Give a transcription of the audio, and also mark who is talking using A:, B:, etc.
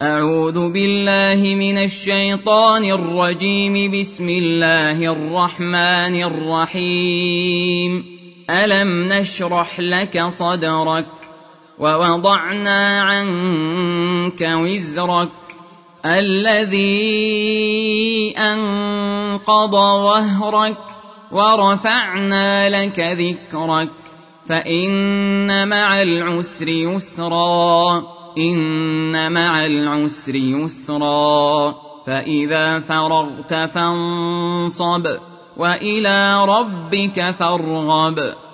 A: أعوذ بالله من الشيطان الرجيم. بسم الله الرحمن الرحيم. ألم نشرح لك صدرك ووضعنا عنك وزرك الذي أنقض ظهرك ورفعنا لك ذكرك فإن مع العسر يسرا إن مع العسر يسرا فإذا فرغت فانصب وإلى ربك فارغب.